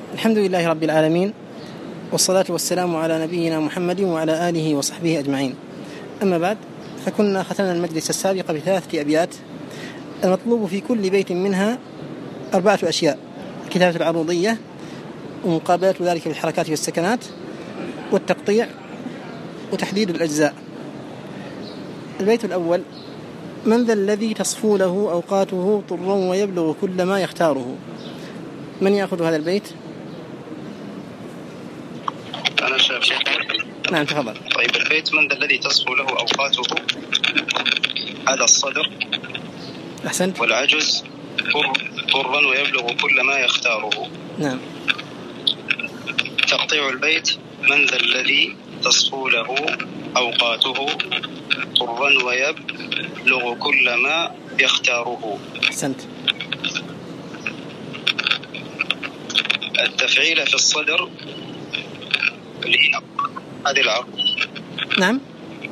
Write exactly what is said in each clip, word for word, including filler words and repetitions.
الحمد لله رب العالمين، والصلاة والسلام على نبينا محمد وعلى آله وصحبه أجمعين. أما بعد، فكنا ختمنا المجلس السابق بثلاثة أبيات. المطلوب في كل بيت منها أربعة أشياء: الكتابة العروضية، ومقابلة ذلك بالحركات والسكنات، والتقطيع، وتحديد الأجزاء. البيت الأول: من ذا الذي تصفو له أوقاته طرا ويبلغ كل ما يختاره. من يأخذ هذا البيت؟ أنا شايف شيخ. نعم تفضل. طيب، البيت: من ذا الذي تصفو له أوقاته، هذا الصدر. أحسنت. والعجز طرا ويبلغ كل ما يختاره. نعم. تقطيع البيت: من ذا الذي تصفو له أوقاته طرا ويبلغ كل ما يختاره. أحسنت. التفعيل في الصدر هذه العرض. نعم.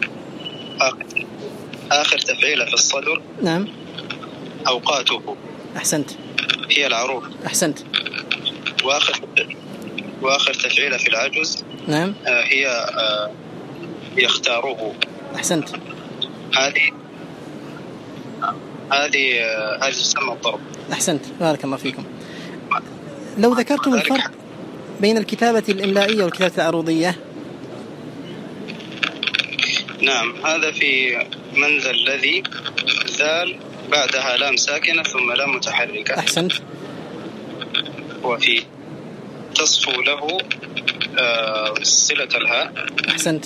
آخر تفعيل في الصدر. نعم. أوقاته. أحسنت. هي العروض. أحسنت. وآخر وآخر تفعيل في العجز. نعم. آه هي آه يختاره. أحسنت. هذه هذه آه هذه تسمى الضرب. أحسنت، بارك الله فيكم. لو ذكرتم الفرق بين الكتابة الإملائية والكتابة العروضية. نعم، هذا في من ذا الذي ذال بعدها لام ساكنة ثم لام متحركة. أحسنت. وفي تصفو له آه صلة الهاء. أحسنت.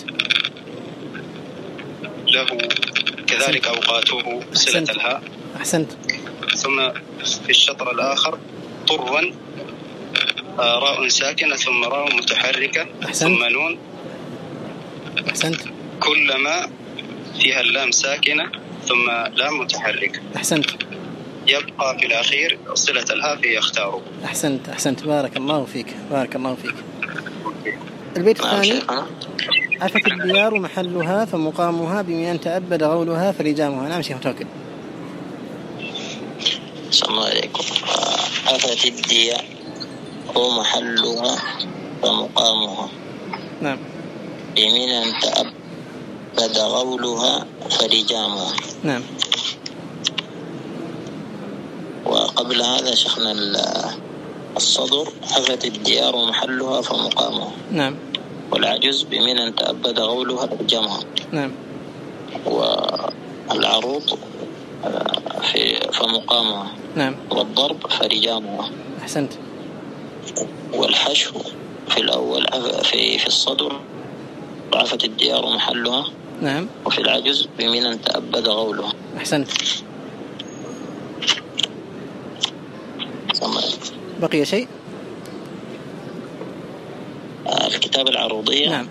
له كذلك أحسنت. أوقاته صلة أحسنت. الهاء. أحسنت. ثم في الشطر الآخر طرا آه راء ساكنة ثم راء متحركة. أحسنت. ثم نون. أحسنت. كلما فيها اللام ساكنة ثم لام متحركة. أحسنت. يبقى في الأخير صلة الهاء في يختاره. أحسنت. أحسنت، بارك الله فيك، بارك الله فيك. البيت الثاني: عفت الديار محلها فمقامها بمن تأبد غولها فلجامها. نعم شيخ متوكل. السلام عليكم. عفت الديار ومحلها فمقامها. نعم. بمن تأبد غولها فلجامها. نعم. وقبل هذا شيخنا الصدر: عفت الديار ومحلها فمقامها. نعم. والعجز بمن تأبد غولها فلجامها. نعم. والعروض في فمقامها. نعم. والضرب فلجامها. أحسنت. والحشو في الأول في في الصدر: عفت الديار محلها. نعم. وفي العجز بمن تأبد غولها. أحسنت. بقي شيء؟ الكتابة العروضية. نعم.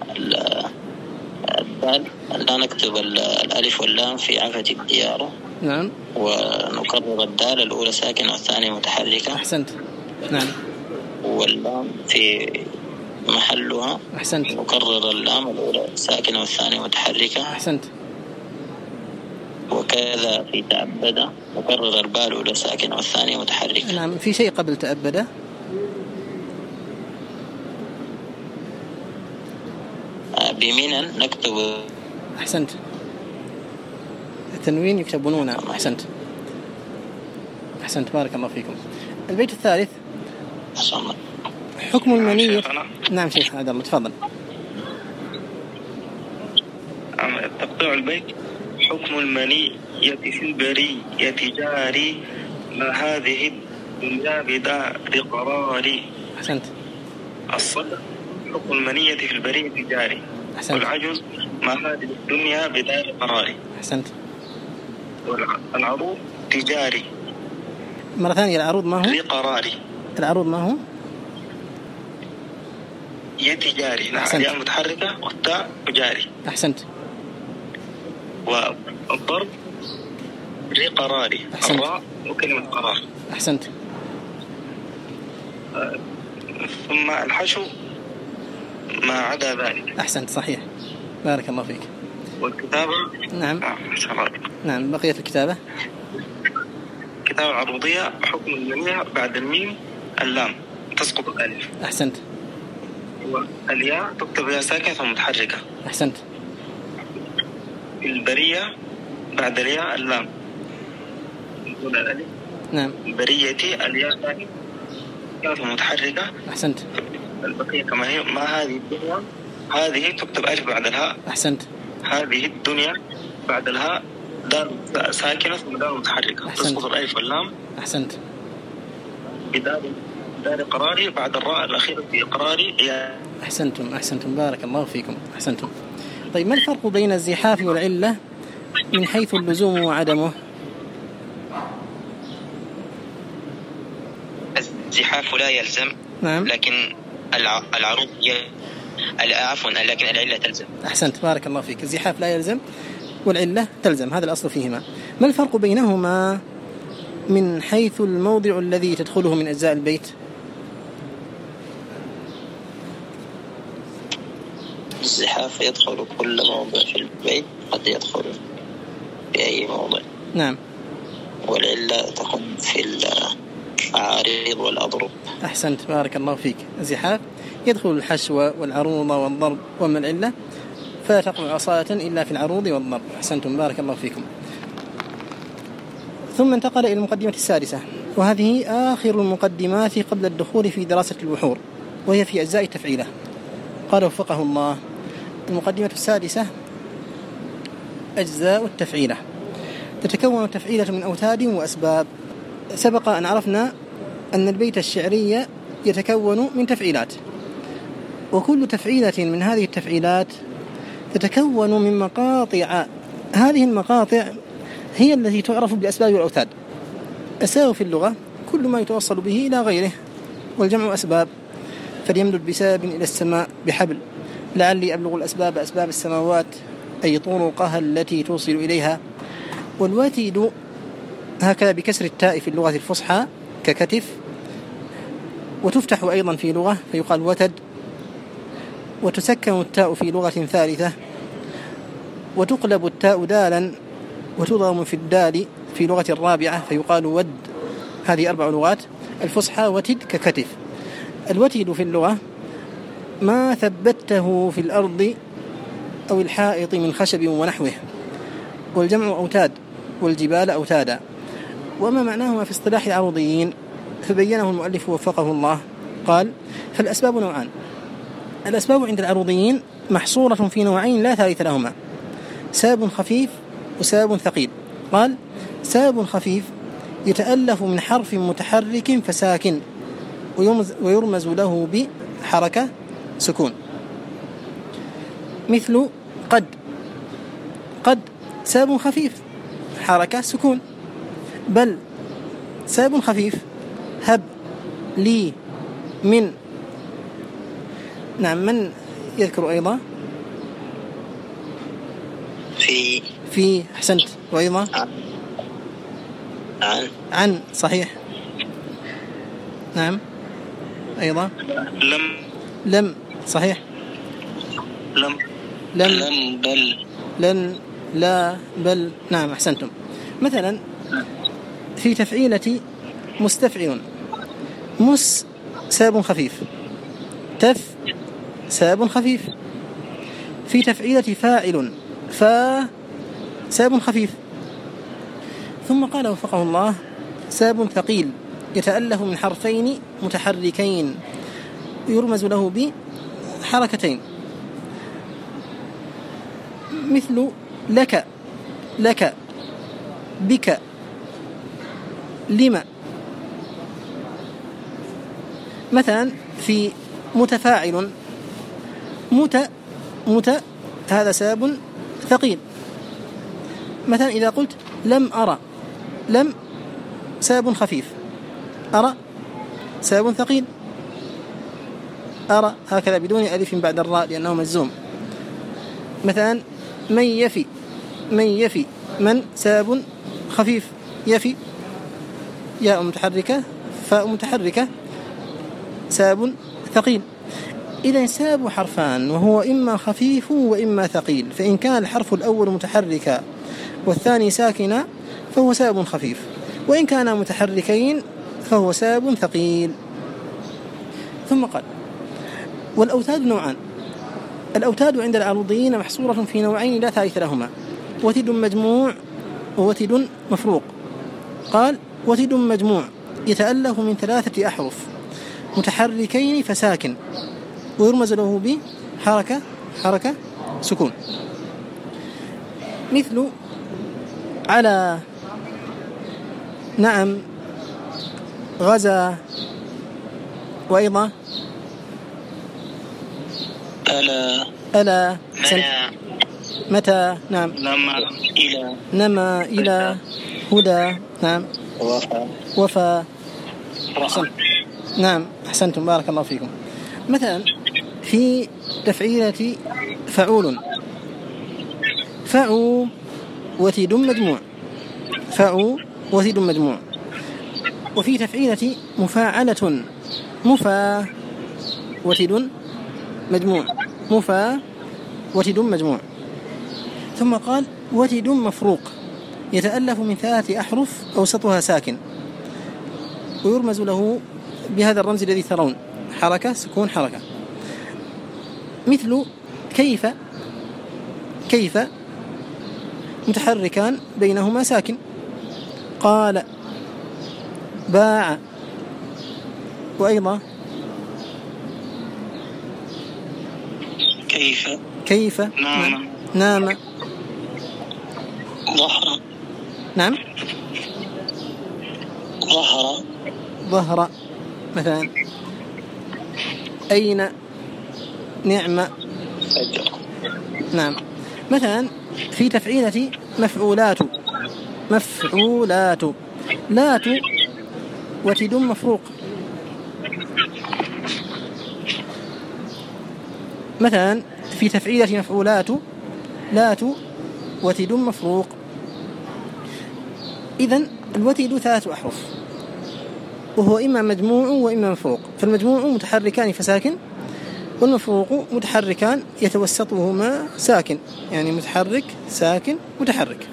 الدال لا نكتب الألف واللام في عفت الديار. نعم. ونكرر الدال الأولى ساكنة والثانية متحركة. أحسنت. نعم. واللام في محلها. أحسنت. نكرر اللام الأولى ساكنة والثانية متحركة. أحسنت. وكذا في تأبد نكرر الباء الأولى ساكنة والثانية متحركة. نعم. في شيء قبل تأبد؟ بمن نكتب. أحسنت. التنوين يكتب نونا. أحسنت. أحسنت، بارك الله فيكم. البيت الثالث: أحسن. حكم المنية. نعم شيخ عبد الله تفضل. تقطيع البيت: حكم المنية في البرية جاري، ما هذه الدنيا بدار قراري. أحسنت. الصدر: حكم المنية في البرية جاري. أحسنت. والعجز: ما هذه الدنيا بدار قراري. أحسنت. والعروض: تجاري. مرة ثانية: العروض ما هو؟ لقراري. العروض ما هو؟ يتجاري. نعم. الياء متحركة والتاء جاري. أحسنت. والضرب لقراري. الراء وكلمة قرار. أحسنت. أه ثم الحشو ما عدا ذلك. أحسنت، صحيح، بارك الله فيك. والكتابة. نعم. آه. نعم. بقية الكتابة: الكتابة العروضية: حكم المنية بعد الميم اللام. تسقط الألف. أحسنت. الياء تكتب ياء ساكنة ثم متحركة. أحسنت. البرية بعد الياء اللام. نقول الألف. نعم. البرية الياء ساكنة ثم متحركة. أحسنت. البقية كما هي. ما هذه الدنيا هذه تكتب ألف بعد الهاء. أحسنت. هذه الدنيا بعد الهاء دال ساكنة ثم دال متحركة. أحسنت. تسقط الألف واللام. أحسنت. بدال دال قراري بعد الراء الأخيرة في قراري. أحسنتم أحسنتم بارك الله فيكم. أحسنتم. طيب ما الفرق بين الزحاف والعلة من حيث اللزوم وعدمه؟ الزحاف لا يلزم. نعم. لكن العروض ي... عفوا لكن العلة تلزم. أحسنت بارك الله فيك. الزحاف لا يلزم والعلة تلزم، هذا الأصل فيهما. ما الفرق بينهما من حيث الموضع الذي تدخله من أجزاء البيت؟ الزحاف يدخل كل موضع في البيت، قد يدخل في أي موضع. نعم. والعلة تكون في العارض والأضرب. أحسنت بارك الله فيك. الزحاف يدخل الحشو والعروض والضرب، وأما العلة فلا تقع عصاية إلا في العروض والضرب. أحسنتم بارك الله فيكم. ثم انتقل إلى المقدمة السادسة، وهذه آخر المقدمات قبل الدخول في دراسة البحور، وهي في أجزاء التفعيلة. قال وفقه الله: المقدمة السادسة أجزاء التفعيلة. تتكون التفعيلة من أوتاد وأسباب. سبق أن عرفنا أن البيت الشعري يتكون من تفعيلات، وكل تفعيلة من هذه التفعيلات تتكون من مقاطع. هذه المقاطع هي التي تعرف بأسباب والأوتاد. أسباب في اللغة كل ما يتوصل به إلى غيره، والجمع أسباب. فليمدد بسبب إلى السماء بحبل لعلي أبلغ الأسباب أسباب السماوات، أي طرقها التي توصل إليها. والوتد هكذا بكسر التاء في اللغة الفصحى ككتف، وتفتح أيضا في لغة فيقال وتد، وتسكن التاء في لغة ثالثة، وتقلب التاء دالا وتضم في الدال في لغة الرابعة فيقال ود. هذه أربع لغات الفصحى. وتد ككتف. الوتد في اللغة ما ثبته في الأرض أو الحائط من خشب ونحوه، والجمع أوتاد، والجبال أوتادا. وما معناهما في اصطلاح العروضيين فبينه المؤلف وفقه الله. قال: فالأسباب نوعان. الأسباب عند العروضيين محصورة في نوعين لا ثالث لهما: سبب خفيف وسبب ثقيل. قال: سبب خفيف يتألف من حرف متحرك فساكن ويرمز له بحركة سكون، مثل قد. قد سبب خفيف حركة سكون. بل سبب خفيف هب، لي، من. نعم. من يذكر أيضا؟ في. في. أحسنت. وأيضا عن. عن. صحيح. نعم. أيضا لم. لم. صحيح. لم. لم. لم. بل. لن. لا. بل. نعم. أحسنتم. مثلا في تفعيلة مستفعل، مس سبب خفيف، تف سبب خفيف. في تفعيلة فاعل، فا سبب خفيف. ثم قال وفقه الله: سبب ثقيل يتألف من حرفين متحركين يرمز له بحركتين، مثل لك، لك، بك، لما. مثلا في متفاعل، مت مت هذا سبب ثقيل. مثلا إذا قلت لم أرى، لم سبب خفيف، أرى سبب ثقيل. أرى هكذا بدون ألف بعد الراء لأنه مجزوم. مثلا من يفي، من يفي، من سبب خفيف، يفي ياء متحركة فاء متحركة سبب ثقيل. إذا سبب حرفان وهو إما خفيف وإما ثقيل، فإن كان الحرف الأول متحركا والثاني ساكنا فهو سبب خفيف، وإن كانا متحركين فهو سبب ثقيل. ثم قال: والأوتاد نوعان. الأوتاد عند العروضيين محصورة في نوعين لا ثالث لهما: وتد مجموع ووتد مفروق. قال: وتد مجموع يتألف من ثلاثة أحرف متحركين فساكن، ويرمز له بحركة حركة سكون، مثل على، نعم، غزا، وأيضا ألا ألا، منع متى، نعم، نما إلى نما، إلى، هدى، نعم، وفى وفى. أحسن. نعم، أحسنتم، بارك الله فيكم. مثلا في تفعيلة فعول: فعو وتد مجموع، فعو وتد مجموع. وفي تفعيلة مفاعلة: مفا وتد مجموع، مفا وتد مجموع. ثم قال: وتد مفروق يتألف من ثلاثة أحرف أوسطها ساكن، ويرمز له بهذا الرمز الذي ترون: حركة سكون حركة، مثل كيف، كيف متحركان بينهما ساكن. قال، باع، وأيضا كيف كيف نام نام، ظهر نعم، ظهر ظهر مثلا. أين، نعم، فجر. نعم. مثلا في تفعيلة مفعولات: مفعولات، لات وتد مفروق. مثلا في تفعيلة مفعولات: لات وتد مفروق. إذن الوتد ثلاث أحرف، وهو إما مجموع وإما مفروق. فالمجموع متحركان فساكن، والمفروق متحركان يتوسطهما ساكن، يعني متحرك ساكن متحرك.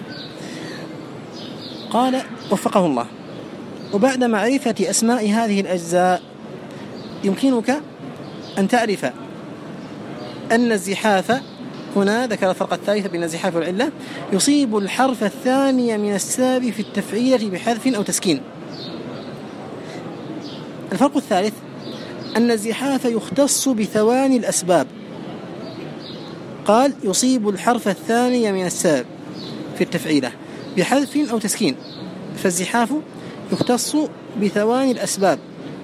قال وفقه الله: وبعد معرفة أسماء هذه الأجزاء يمكنك أن تعرف أن الزحاف، هنا ذكر الفرق الثالث بين الزحاف والعلة، يصيب الحرف الثاني من الساب في التفعيلة بحذف أو تسكين. الفرق الثالث أن الزحاف يختص بثواني الأسباب. قال: يصيب الحرف الثاني من الساب في التفعيلة بحذف أو تسكين، فالزحاف يختص بثواني الأسباب،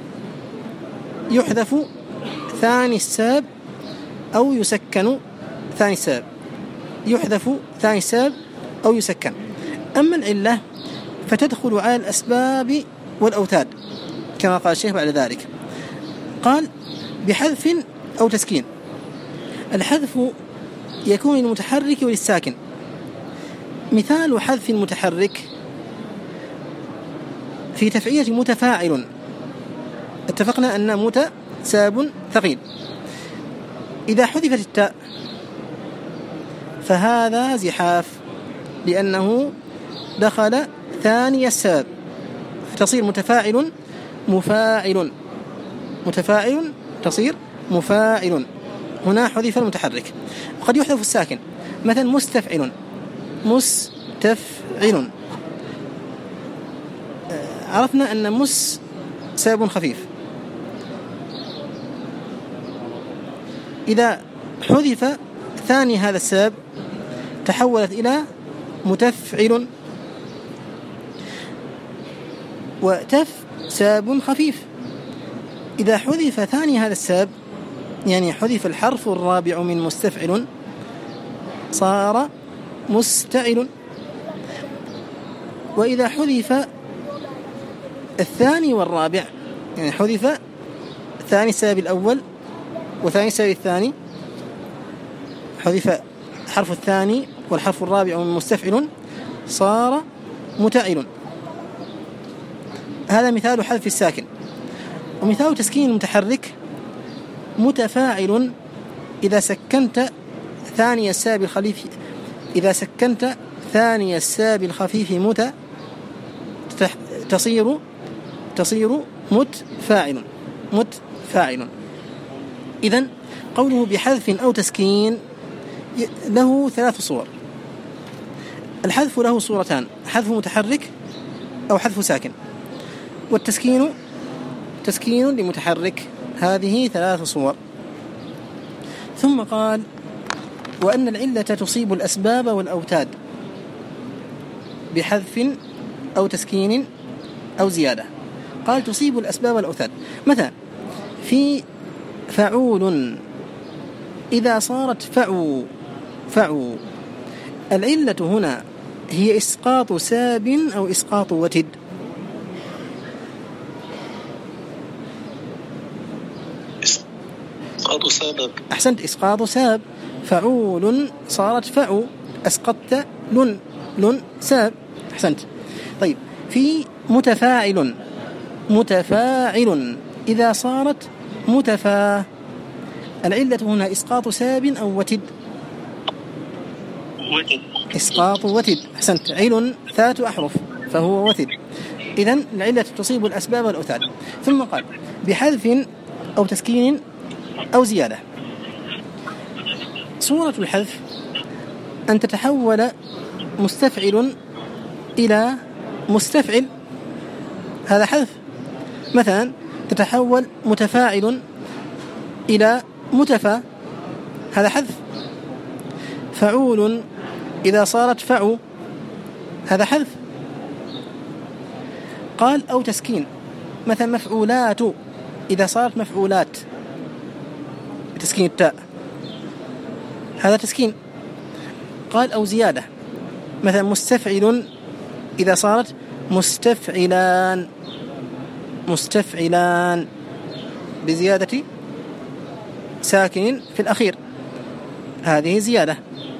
يحذف ثاني الساب أو يسكن ثاني الساب، يحذف ثاني الساب أو يسكن. أما العلة فتدخل على الأسباب والأوتاد كما قال الشيخ بعد ذلك. قال: بحذف أو تسكين. الحذف يكون للمتحرك وللساكن. مثال حذف المتحرك في تفعيلة متفاعل، اتفقنا أن مت ساب ثقيل، إذا حذفت التاء فهذا زحاف، لأنه دخل ثاني الساب، فتصير متفاعل مفاعل، متفاعل تصير مفاعل. هنا حذف المتحرك. وقد يحذف الساكن، مثلا مستفعل، مستفعل. عرفنا أن مس ساب خفيف، إذا حذف ثاني هذا الساب تحولت إلى متفعل. وتف ساب خفيف، إذا حذف ثاني هذا الساب، يعني حذف الحرف الرابع من مستفعل، صار مستعل. وإذا حذف الثاني والرابع، يعني حذف ثاني الساب الأول وثاني الساب الثاني، حذف حرف الثاني والحرف الرابع من مستفعل، صار متعل. هذا مثال حذف الساكن. ومثال تسكين المتحرك: متفاعل إذا سكنت ثاني الساب الخفيف، إذا سكنت ثاني الساب الخفيف مت تصير تصير متفاعل، متفاعل. إذن قوله بحذف أو تسكين له ثلاث صور. الحذف له صورتان: حذف متحرك أو حذف ساكن، والتسكين تسكين لمتحرك. هذه ثلاث صور. ثم قال: وأن العلة تصيب الأسباب والأوتاد بحذف أو تسكين أو زيادة. قال تصيب الأسباب والأوتاد. مثلا في فعول إذا صارت فعو فعو، العلة هنا هي إسقاط ساب أو إسقاط وتد. إسقاط ساب. أحسنت، إسقاط ساب. فعول صارت فعو، أسقطت لن لن ساب. أحسنت. طيب في متفاعل متفاعل إذا صارت متفا، العلة هنا إسقاط ساب أو وتد. وتد. إسقاط وتد. أحسنت. عل ثلاث أحرف فهو وتد. إذن العلة تصيب الأسباب والأوتاد. ثم قال بحذف أو تسكين أو زيادة. صورة الحذف أن تتحول مستفعل إلى مستفعل، هذا حذف. مثلا تتحول متفاعل إلى متفا، هذا حذف. فعول إذا صارت فعو، هذا حذف. قال أو تسكين، مثلا مفعولات إذا صارت مفعولات بتسكين التاء، هذا تسكين. قال أو زيادة، مثلا مستفعل إذا صارت مستفعلان مستفعلان بزيادة ساكن في الأخير، هذه زيادة.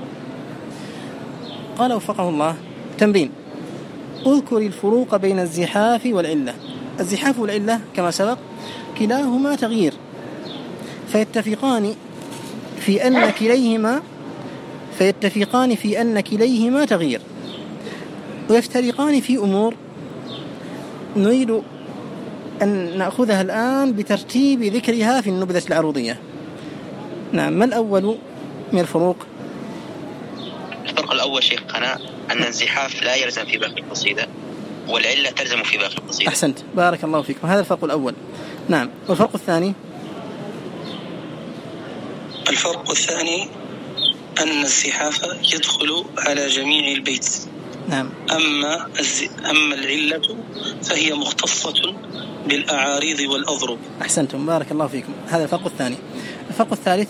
قال وفقه الله: تمرين: اذكر الفروق بين الزحاف والعلة. الزحاف والعلة كما سبق كلاهما تغيير، فيتفقان في أن كليهما فيتفقان في أن كليهما تغيير، ويفترقان في أمور نريد أن نأخذها الآن بترتيب ذكرها في النبذة العروضية. نعم. ما الأول من الفروق؟ الفرق الأول شيخنا أن الزحاف لا يلزم في باقي القصيدة، والعلة تلزم في باقي القصيدة. أحسنت، بارك الله فيكم. هذا الفرق الأول. نعم. والفرق الثاني؟ الفرق الثاني أن الزحاف يدخل على جميع البيت. نعم. أما أما العلة فهي مختصة بالأعاريض والأضرب. أحسنتم، بارك الله فيكم. هذا الفرق الثاني. الفرق الثالث؟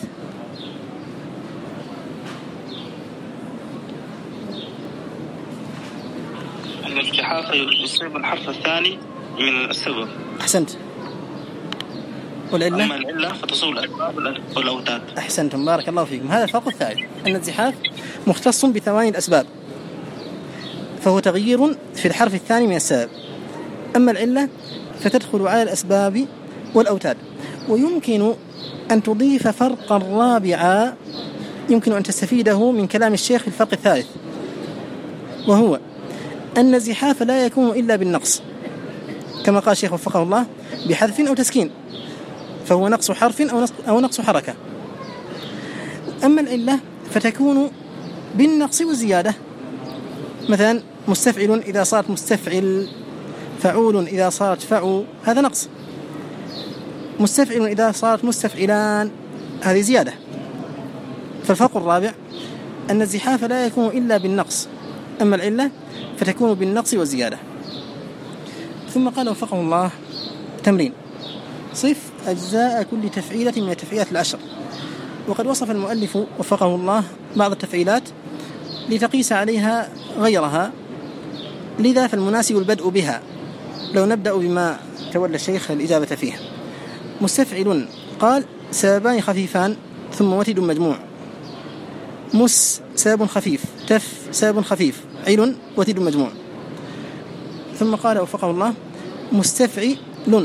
أن الزحاف يصيب الحرف الثاني من السبب. أحسنت. والعلة؟ أما العلة فتصيب الأسباب والأوتاد. أحسنتم، بارك الله فيكم. هذا الفرق الثالث، أن الزحاف مختص بثواني الأسباب، فهو تغيير في الحرف الثاني من السبب. أما العلة فتدخل على الأسباب والأوتاد. ويمكن أن تضيف فرقا رابعا يمكن أن تستفيده من كلام الشيخ في الفرق الثالث، وهو أن الزحاف لا يكون إلا بالنقص، كما قال الشيخ وفقه الله: بحذف أو تسكين، فهو نقص حرف أو نقص حركة. أما العلة فتكون بالنقص والزيادة، مثلا مستفعل إذا صارت مستفعل، فعول إذا صارت فعو، هذا نقص. مستفعل إذا صارت مستفعلان، هذه زيادة. فالفرق الرابع أن الزحاف لا يكون إلا بالنقص، أما العلة فتكون بالنقص والزيادة. ثم قال وفقه الله: تمرين: صف أجزاء كل تفعيلة من التفعيلات العشر. وقد وصف المؤلف وفقه الله بعض التفعيلات لتقيس عليها غيرها، لذا فالمناسب البدء بها. لو نبدأ بما تولى الشيخ الإجابة فيه. مستفعل قال: سببان خفيفان ثم وتد مجموع. مس سبب خفيف، تف سبب خفيف، عل وتد مجموع. ثم قال وفقه الله: مستفعل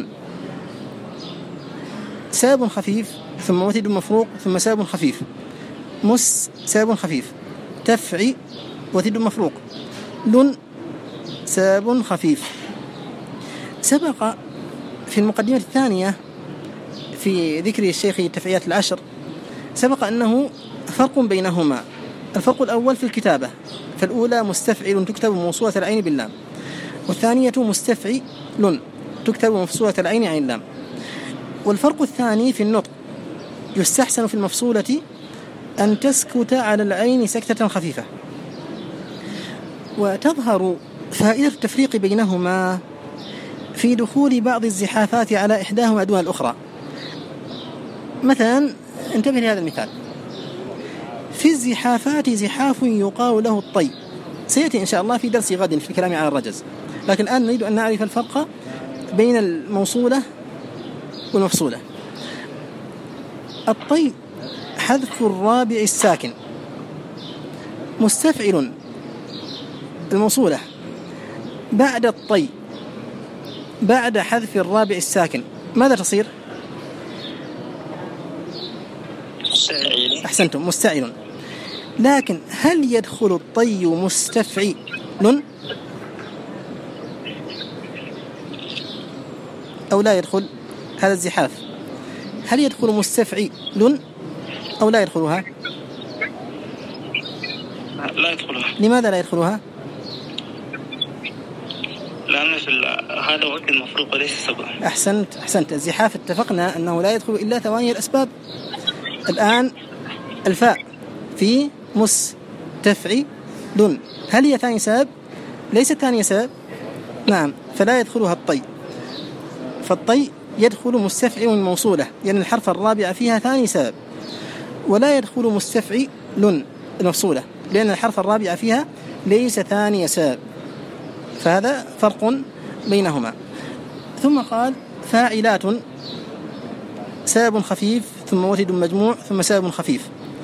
سبب خفيف ثم وتد مفروق ثم سبب خفيف. مس سبب خفيف، تفعي وتد مفروق، لن سبب خفيف. سبق في المقدمة الثانية في ذكر الشيخ التفعيلات العشر سبق أنه فرق بينهما. الفرق الأول في الكتابة، فالأولى مستفعل تكتب موصولة العين باللام، والثانية مستفعل تكتب مفصولة العين عن اللام. والفرق الثاني في النطق، يستحسن في المفصولة أن تسكت على العين سكتة خفيفة. وتظهر فائدة التفريق بينهما في دخول بعض الزحافات على إحداهما دون الأخرى. مثلا انتبه لهذا المثال: في الزحافات زحاف يقال له الطي، سيأتي إن شاء الله في درس غد في الكلام على الرجز، لكن الآن نريد أن نعرف الفرق بين الموصولة والمفصولة. الطي حذف الرابع الساكن، مستفعل الموصولة بعد الطي بعد حذف الرابع الساكن ماذا تصير؟ أحسنتم، مستعل. لكن هل يدخل الطي مستفعل أو لا يدخل؟ هذا الزحاف هل يدخل مستفعل أو لا يدخلها؟ لا يدخلها. لماذا لا يدخلها؟ لأن هذا وقت المفروض وليس سبب. أحسنت أحسنت الزحاف اتفقنا أنه لا يدخل إلا ثواني الأسباب. الآن الفاء في مستفعل، هل هي ثاني سبب؟ ليست ثاني سبب، نعم، فلا يدخلها الطي. فالطي يدخل مستفعل موصولة لأن الحرف الرابع فيها ثاني سبب، ولا يدخل مستفعل المفصولة لأن الحرف الرابع فيها ليس ثاني سبب. فهذا فرق بينهما. ثم قال فاعلات سبب خفيف ثم وتد مجموع ثم سبب خفيف.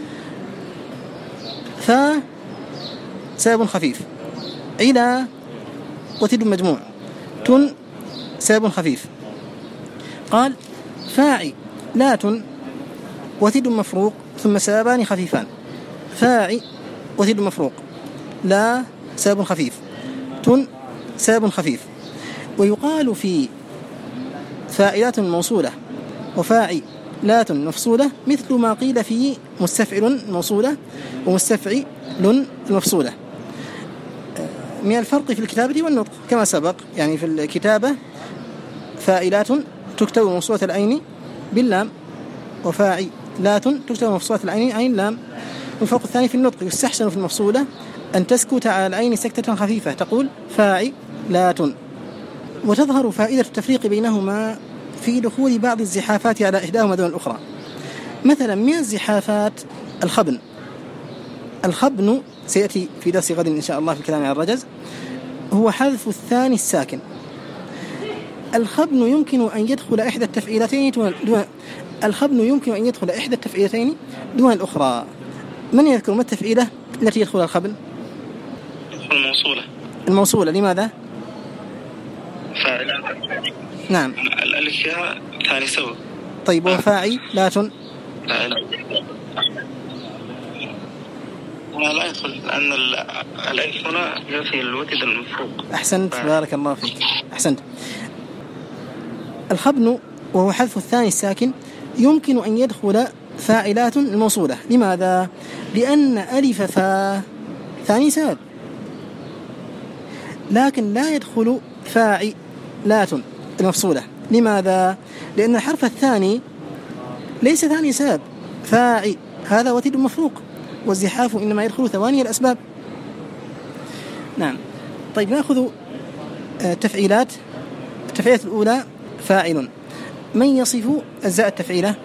فا سبب خفيف، علا وتد مجموع، تن سبب خفيف. قال فاعلات وتد مفروق ثم سببان خفيفان. فاعل وتد مفروق، لا سبب خفيف، تن سبب خفيف. ويقال في فاعلات موصولة وفاعلات مفصولة مثل ما قيل في مستفعل موصولة ومستفعل المفصولة من الفرق في الكتابة والنطق كما سبق. يعني في الكتابة فاعلات تكتب موصولة العين باللام، وفاعلات تكتب مفصولة العين عن اللام. والفرق الثاني في النطق، يستحسن في المفصولة أن تسكت على العين سكتة خفيفة، تقول فاعلات. وتظهر فائدة التفريق بينهما في دخول بعض الزحافات على إحداهما دون الأخرى. مثلا من الزحافات الخبن. الخبن سيأتي في درس غد إن شاء الله في الكلام على الرجز، هو حذف الثاني الساكن. الخبن يمكن أن يدخل إحدى التفعيلتين دون الخبن يمكن أن يدخل إحدى التفعيلتين دون الأخرى. من يذكر ما التفعيلة التي يدخل الخبن؟ الموصولة. الموصولة لماذا؟ فاعل. نعم. الألف فيها ثاني سبب. طيب وفاعل لا تن؟ لا لا. لا يدخل لأن الألف هنا في الوتد المفروق. أحسنت، بارك الله فيك، أحسنت. الخبن وهو حذف الثاني الساكن يمكن أن يدخل فاعلات الموصولة. لماذا؟ لأن ألف فا ثاني سبب، لكن لا يدخل فاعلات المفصولة. لماذا؟ لأن الحرف الثاني ليس ثاني سبب، فاعل هذا وتد مفروق، والزحاف إنما يدخل ثواني الأسباب. نعم. طيب نأخذ تفعيلات. التفعيلات الأولى فاعل. من يصف أجزاء التفعيلة؟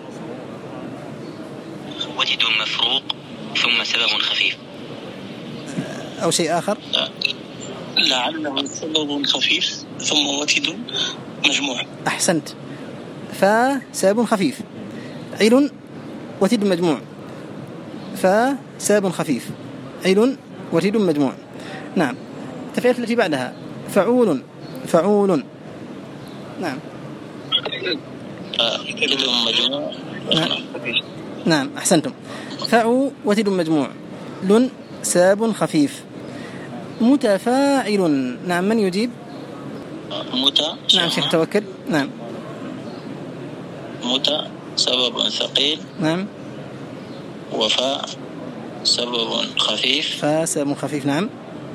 وتد مفروق ثم سبب خفيف أو شيء آخر؟ لعله سبب خفيف ثم وتد مجموع. أحسنت. فسبب خفيف، عل وتد مجموع، فسبب خفيف، عل وتد مجموع. نعم. التفعيلات التي بعدها فعول فعول. نعم. وتد مجموع. نعم. نعم أحسنتم. فعو وتد مجموع، لن سبب خفيف. متفاعل. نعم، من يجيب؟ متى. نعم شيخ توكل. نعم. متى سبب ثقيل. نعم. وفاء سبب خفيف. فاء سبب خفيف. نعم.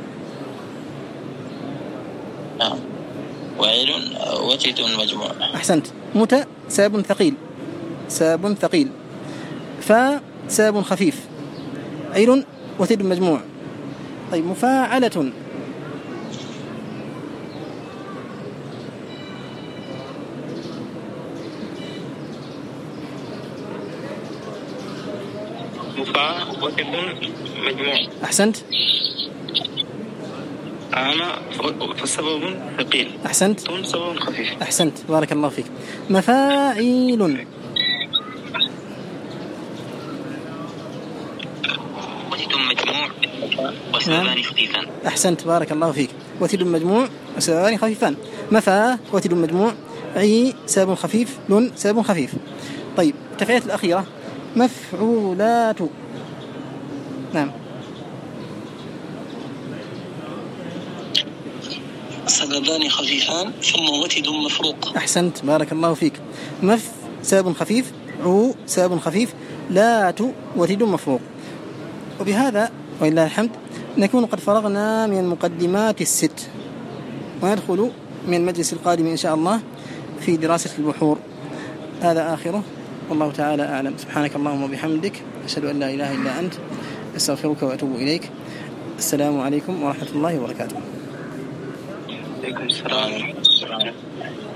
نعم. وعيل وتد مجموع. أحسنت. مت سبب ثقيل، سبب ثقيل. فاء سبب خفيف. عيل وتد مجموع. طيب مفاعلة. مفاعل وتد مجموع. أحسنت. أنا فسبب ثقيل. أحسنت. سبب خفيف. أحسنت بارك الله فيك. مفاعيل. وتد مجموع وسببان خفيفان. أحسنت بارك الله فيك. وتد مجموع وسببان خفيفان. مفا وتد مجموع، عي سبب خفيف، لن سبب خفيف. طيب التفعيلات الأخيرة مفعولات. نعم. سببان خفيفان ثم وتد مفروق. أحسنت بارك الله فيك. مف سبب خفيف، عو سبب خفيف، لا تو وتد مفروق. وبهذا ولله الحمد نكون قد فرغنا من المقدمات الست، وندخل من المجلس القادم إن شاء الله في دراسة البحور. هذا آخره والله تعالى أعلم. سبحانك اللهم وبحمدك، أشهد أن لا إله إلا أنت، أستغفرك وأتوب إليك. السلام عليكم ورحمة الله وبركاته. عليكم السلام.